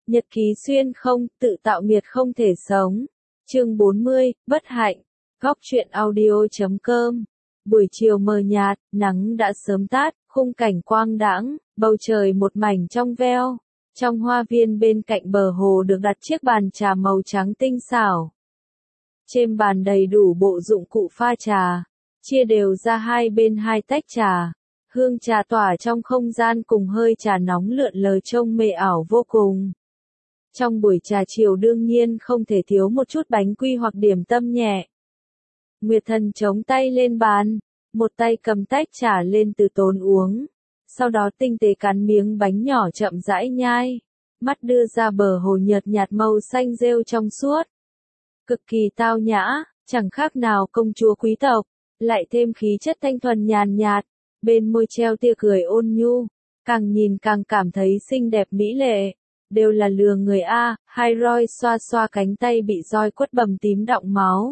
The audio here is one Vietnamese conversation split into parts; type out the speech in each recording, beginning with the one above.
Nhật ký xuyên không, tự tạo nghiệt không thể sống. Chương 40, bất hạnh. Góc truyện audio.com. Buổi chiều mờ nhạt, nắng đã sớm tát, khung cảnh quang đãng, bầu trời một mảnh trong veo. Trong hoa viên bên cạnh bờ hồ được đặt chiếc bàn trà màu trắng tinh xảo. Trên bàn đầy đủ bộ dụng cụ pha trà, chia đều ra hai bên hai tách trà. Hương trà tỏa trong không gian cùng hơi trà nóng lượn lờ trông mê ảo vô cùng. Trong buổi trà chiều đương nhiên không thể thiếu một chút bánh quy hoặc điểm tâm nhẹ. Nguyệt Thần chống tay lên bàn, một tay cầm tách trà lên từ tốn uống, sau đó tinh tế cắn miếng bánh nhỏ chậm rãi nhai, mắt đưa ra bờ hồ nhợt nhạt màu xanh rêu trong suốt. Cực kỳ tao nhã, chẳng khác nào công chúa quý tộc, lại thêm khí chất thanh thuần nhàn nhạt, bên môi treo tia cười ôn nhu, càng nhìn càng cảm thấy xinh đẹp mỹ lệ. Đều là lừa người a. Hai roi xoa xoa cánh tay bị roi quất bầm tím đọng máu.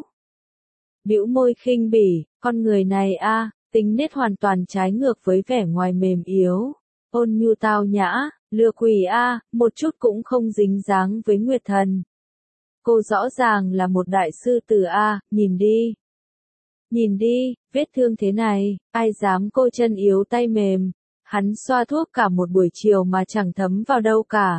Bĩu môi khinh bỉ, con người này a, tính nết hoàn toàn trái ngược với vẻ ngoài mềm yếu, ôn nhu tao nhã, lừa quỷ a, một chút cũng không dính dáng với Nguyệt Thần. Cô rõ ràng là một đại sư tử a, nhìn đi. Nhìn đi, vết thương thế này, ai dám cô chân yếu tay mềm, hắn xoa thuốc cả một buổi chiều mà chẳng thấm vào đâu cả.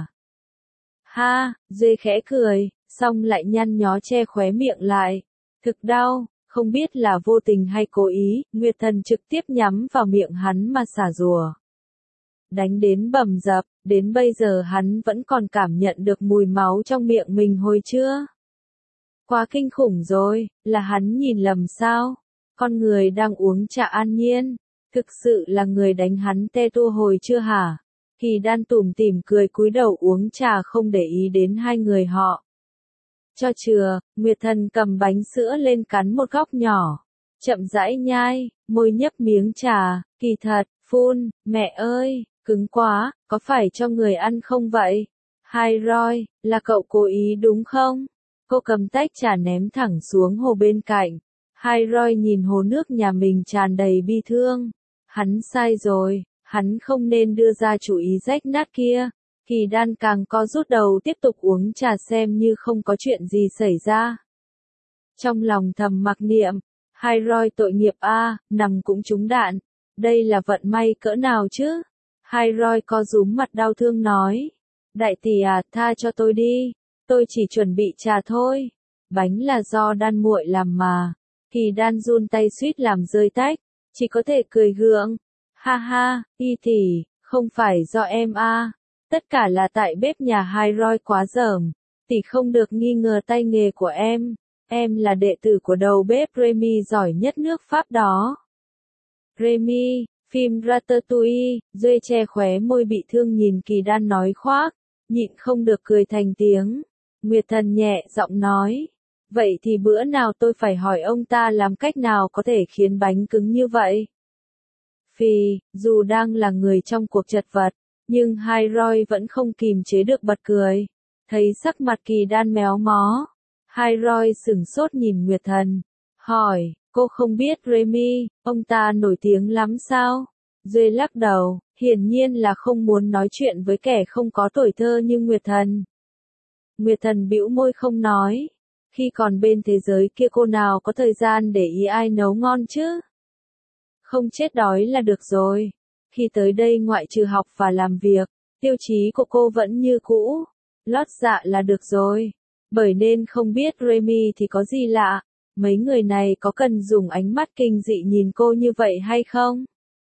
Ha, Duy khẽ cười, xong lại nhăn nhó che khóe miệng lại. Thực đau, không biết là vô tình hay cố ý, Nguyệt Thần trực tiếp nhắm vào miệng hắn mà xả rùa. Đánh đến bầm dập, đến bây giờ hắn vẫn còn cảm nhận được mùi máu trong miệng mình hồi trưa. Quá kinh khủng rồi, là hắn nhìn lầm sao? Con người đang uống trà an nhiên, thực sự là người đánh hắn tê tua hồi chưa hả? Kỳ Đan tủm tỉm cười cúi đầu uống trà không để ý đến hai người họ. Cho chừa, Nguyệt Thần cầm bánh sữa lên cắn một góc nhỏ, chậm rãi nhai, môi nhấp miếng trà, kỳ thật, phun, mẹ ơi, cứng quá, có phải cho người ăn không vậy? Hai roi, là cậu cố ý đúng không? Cô cầm tách trà ném thẳng xuống hồ bên cạnh. Hai roi nhìn hồ nước nhà mình tràn đầy bi thương. Hắn sai rồi. Hắn không nên đưa ra chủ ý rách nát kia. Kỳ Đan càng co rút đầu tiếp tục uống trà xem như không có chuyện gì xảy ra. Trong lòng thầm mặc niệm, hai roi tội nghiệp a, nằm cũng trúng đạn. Đây là vận may cỡ nào chứ? Hai roi co rúm mặt đau thương nói. Đại tỷ à, tha cho tôi đi. Tôi chỉ chuẩn bị trà thôi. Bánh là do Đan muội làm mà. Kỳ Đan run tay suýt làm rơi tách. Chỉ có thể cười gượng. Ha ha, y tỷ, không phải do em a, tất cả là tại bếp nhà hai roi quá dởm, tỷ không được nghi ngờ tay nghề của em là đệ tử của đầu bếp Remy giỏi nhất nước Pháp đó. Remy, phim Ratatouille, Duy che khóe môi bị thương nhìn Kỳ Đan nói khoác, nhịn không được cười thành tiếng. Nguyệt Thần nhẹ giọng nói, vậy thì bữa nào tôi phải hỏi ông ta làm cách nào có thể khiến bánh cứng như vậy. Phì, dù đang là người trong cuộc chật vật, nhưng hai roi vẫn không kìm chế được bật cười. Thấy sắc mặt Kỳ Đan méo mó, hai roi sửng sốt nhìn Nguyệt Thần, hỏi, cô không biết Remy, ông ta nổi tiếng lắm sao? Duy lắc đầu, hiển nhiên là không muốn nói chuyện với kẻ không có tuổi thơ như Nguyệt Thần. Nguyệt Thần bĩu môi không nói, khi còn bên thế giới kia cô nào có thời gian để ý ai nấu ngon chứ? Không chết đói là được rồi. Khi tới đây ngoại trừ học và làm việc, tiêu chí của cô vẫn như cũ. Lót dạ là được rồi. Bởi nên không biết Remy thì có gì lạ. Mấy người này có cần dùng ánh mắt kinh dị nhìn cô như vậy hay không?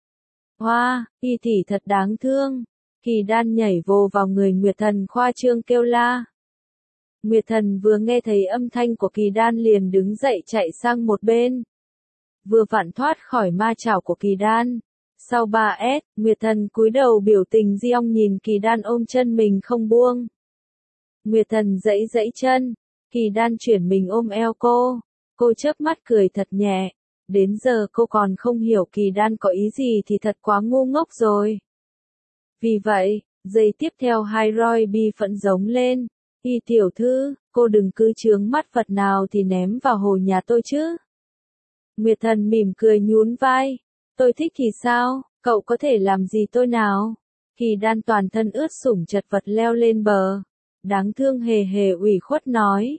Hoa, y tỷ thật đáng thương. Kỳ Đan nhảy vô vào người Nguyệt Thần khoa trương kêu la. Nguyệt Thần vừa nghe thấy âm thanh của Kỳ Đan liền đứng dậy chạy sang một bên. Vừa vặn thoát khỏi ma chảo của Kỳ Đan. Sau 3S, Nguyệt Thần cúi đầu biểu tình diong nhìn Kỳ Đan ôm chân mình không buông. Nguyệt Thần giãy giãy chân, Kỳ Đan chuyển mình ôm eo cô. Cô chớp mắt cười thật nhẹ. Đến giờ cô còn không hiểu Kỳ Đan có ý gì thì thật quá ngu ngốc rồi. Vì vậy, giây tiếp theo hai roi bi phẫn giống lên. Y tiểu thư, cô đừng cứ chướng mắt vật nào thì ném vào hồ nhà tôi chứ. Nguyệt Thần mỉm cười nhún vai. Tôi thích thì sao, cậu có thể làm gì tôi nào? Kỳ Đan toàn thân ướt sũng chật vật leo lên bờ. Đáng thương hề hề ủy khuất nói.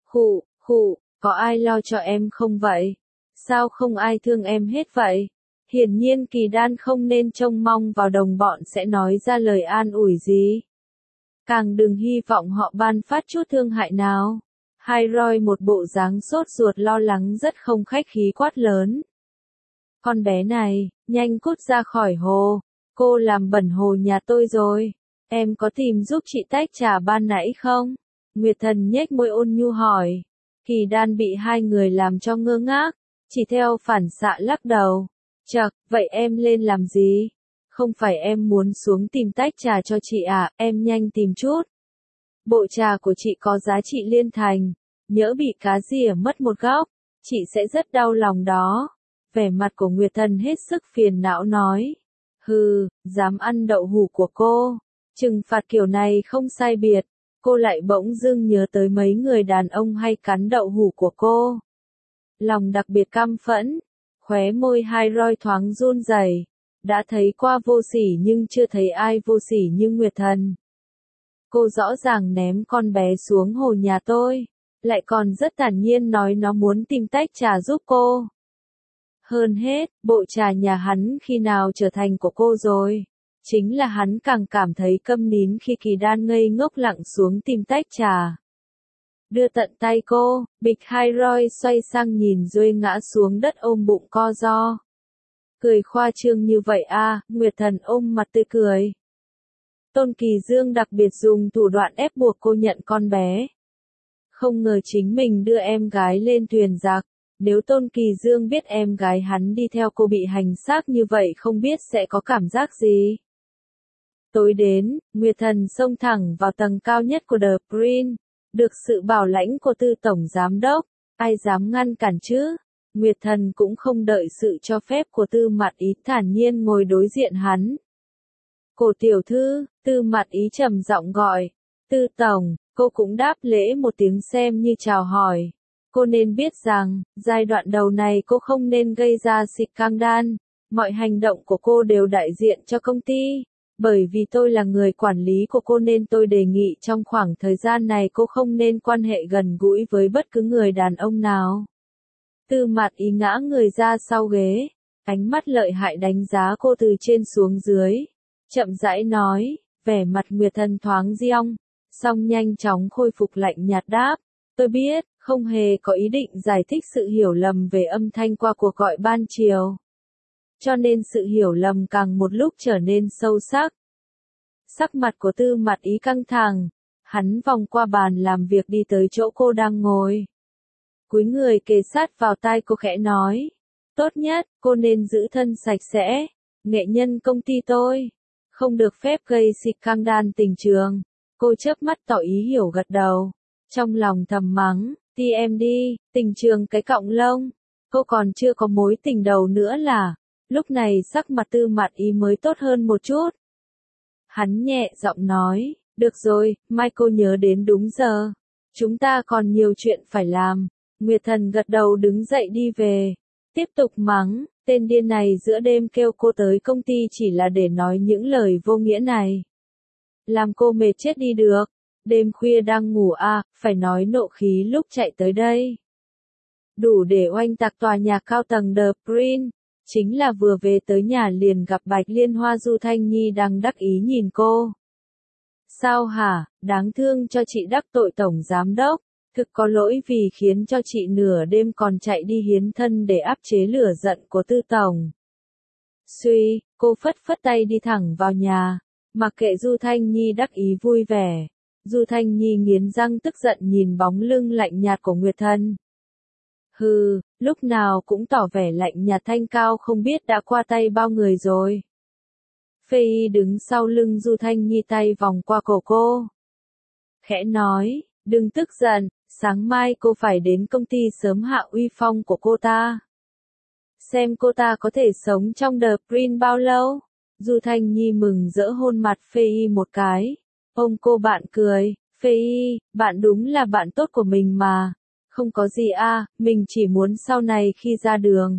Khụ, có ai lo cho em không vậy? Sao không ai thương em hết vậy? Hiển nhiên Kỳ Đan không nên trông mong vào đồng bọn sẽ nói ra lời an ủi gì. Càng đừng hy vọng họ ban phát chút thương hại nào. Hai Roy một bộ dáng sốt ruột lo lắng rất không khách khí quát lớn. Con bé này, nhanh cút ra khỏi hồ. Cô làm bẩn hồ nhà tôi rồi. Em có tìm giúp chị tách trà ban nãy không? Nguyệt Thần nhếch môi ôn nhu hỏi. Kỳ Đan bị hai người làm cho ngơ ngác, chỉ theo phản xạ lắc đầu. Chậc, vậy em lên làm gì? Không phải em muốn xuống tìm tách trà cho chị à, em nhanh tìm chút. Bộ trà của chị có giá trị liên thành, nhỡ bị cá rỉa mất một góc, chị sẽ rất đau lòng đó. Vẻ mặt của Nguyệt Thần hết sức phiền não nói. Hừ, dám ăn đậu hũ của cô. Trừng phạt kiểu này không sai biệt. Cô lại bỗng dưng nhớ tới mấy người đàn ông hay cắn đậu hũ của cô. Lòng đặc biệt căm phẫn, khóe môi hai Roy thoáng run rẩy. Đã thấy qua vô sỉ nhưng chưa thấy ai vô sỉ như Nguyệt Thần. Cô rõ ràng ném con bé xuống hồ nhà tôi, lại còn rất thản nhiên nói nó muốn tìm tách trà giúp cô. Hơn hết, bộ trà nhà hắn khi nào trở thành của cô rồi. Chính là hắn càng cảm thấy câm nín khi Kỳ Đan ngây ngốc lặng xuống tìm tách trà. Đưa tận tay cô, bịch hai Roy xoay sang nhìn Duy ngã xuống đất ôm bụng co ro. Cười khoa trương như vậy à, Nguyệt Thần ôm mặt tươi cười. Tôn Kỳ Dương đặc biệt dùng thủ đoạn ép buộc cô nhận con bé. Không ngờ chính mình đưa em gái lên thuyền giặc. Nếu Tôn Kỳ Dương biết em gái hắn đi theo cô bị hành xác như vậy không biết sẽ có cảm giác gì. Tối đến, Nguyệt Thần xông thẳng vào tầng cao nhất của The Prin. Được sự bảo lãnh của Tư Tổng Giám Đốc, ai dám ngăn cản chứ? Nguyệt Thần cũng không đợi sự cho phép của Tư Mạt Ý thản nhiên ngồi đối diện hắn. Cổ tiểu thư, Tư Mạt Ý trầm giọng gọi. Tư Tổng, cô cũng đáp lễ một tiếng xem như chào hỏi. Cô nên biết rằng, giai đoạn đầu này cô không nên gây ra scandal. Mọi hành động của cô đều đại diện cho công ty. Bởi vì tôi là người quản lý của cô nên tôi đề nghị trong khoảng thời gian này cô không nên quan hệ gần gũi với bất cứ người đàn ông nào. Tư Mạt Ý ngã người ra sau ghế, ánh mắt lợi hại đánh giá cô từ trên xuống dưới. Chậm rãi nói, vẻ mặt Nguyệt Thần thoáng giong, song nhanh chóng khôi phục lạnh nhạt đáp. Tôi biết, không hề có ý định giải thích sự hiểu lầm về âm thanh qua cuộc gọi ban chiều. Cho nên sự hiểu lầm càng một lúc trở nên sâu sắc. Sắc mặt của Tư Mạt Ý căng thẳng, hắn vòng qua bàn làm việc đi tới chỗ cô đang ngồi. Cúi người kề sát vào tai cô khẽ nói. Tốt nhất, cô nên giữ thân sạch sẽ. Nghệ nhân công ty tôi không được phép gây scandal tình trường. Cô chớp mắt tỏ ý hiểu gật đầu. Trong lòng thầm mắng, TMD, tình trường cái cọng lông. Cô còn chưa có mối tình đầu nữa là. Lúc này sắc mặt Tư Mạt Ý mới tốt hơn một chút. Hắn nhẹ giọng nói, được rồi, mai cô nhớ đến đúng giờ. Chúng ta còn nhiều chuyện phải làm. Nguyệt Thần gật đầu đứng dậy đi về. Tiếp tục mắng, tên điên này giữa đêm kêu cô tới công ty chỉ là để nói những lời vô nghĩa này. Làm cô mệt chết đi được. Đêm khuya đang ngủ à, phải nói nộ khí lúc chạy tới đây. Đủ để oanh tạc tòa nhà cao tầng The Prin. Chính là vừa về tới nhà liền gặp Bạch Liên Hoa Du Thanh Nhi đang đắc ý nhìn cô. Sao hả, đáng thương cho chị đắc tội Tổng Giám Đốc. Thực có lỗi vì khiến cho chị nửa đêm còn chạy đi hiến thân để áp chế lửa giận của Tư Tổng. Suy, cô phất phất tay đi thẳng vào nhà. Mặc kệ Du Thanh Nhi đắc ý vui vẻ. Du Thanh Nhi nghiến răng tức giận nhìn bóng lưng lạnh nhạt của Nguyệt Thần. Hừ, lúc nào cũng tỏ vẻ lạnh nhạt thanh cao không biết đã qua tay bao người rồi. Phê Y đứng sau lưng Du Thanh Nhi tay vòng qua cổ cô. Khẽ nói, đừng tức giận, sáng mai cô phải đến công ty sớm hạ uy phong của cô ta. Xem cô ta có thể sống trong The Prin bao lâu. Du Thanh Nhi mừng rỡ hôn mặt Phê Y một cái. Ôm cô bạn cười, Phê Y, bạn đúng là bạn tốt của mình mà. Không có gì à, mình chỉ muốn sau này khi ra đường.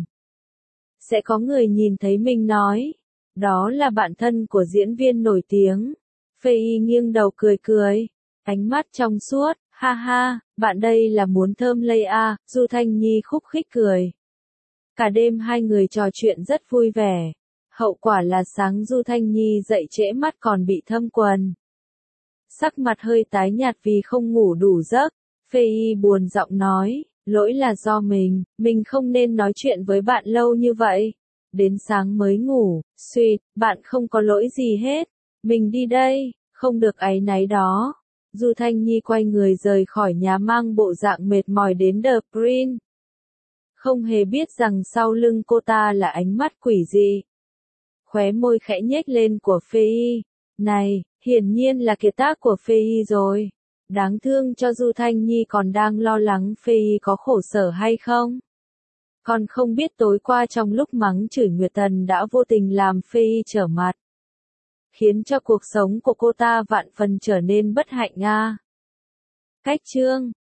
Sẽ có người nhìn thấy mình nói. Đó là bạn thân của diễn viên nổi tiếng. Phê Y nghiêng đầu cười cười. Ánh mắt trong suốt, ha ha, bạn đây là muốn thơm lây à, Du Thanh Nhi khúc khích cười. Cả đêm hai người trò chuyện rất vui vẻ. Hậu quả là sáng Du Thanh Nhi dậy trễ mắt còn bị thâm quần. Sắc mặt hơi tái nhạt vì không ngủ đủ giấc. Phê Y buồn giọng nói, lỗi là do mình không nên nói chuyện với bạn lâu như vậy. Đến sáng mới ngủ, suýt, bạn không có lỗi gì hết. Mình đi đây, không được áy náy đó. Du Thanh Nhi quay người rời khỏi nhà mang bộ dạng mệt mỏi đến The Green. Không hề biết rằng sau lưng cô ta là ánh mắt quỷ dị. Khóe môi khẽ nhếch lên của Phê Y. Này, hiển nhiên là kiệt tác của Phê Y rồi. Đáng thương cho Du Thanh Nhi còn đang lo lắng Phê Y có khổ sở hay không. Còn không biết tối qua trong lúc mắng chửi Nguyệt Tần đã vô tình làm Phê Y trở mặt. Khiến cho cuộc sống của cô ta vạn phần trở nên bất hạnh a. Cách chương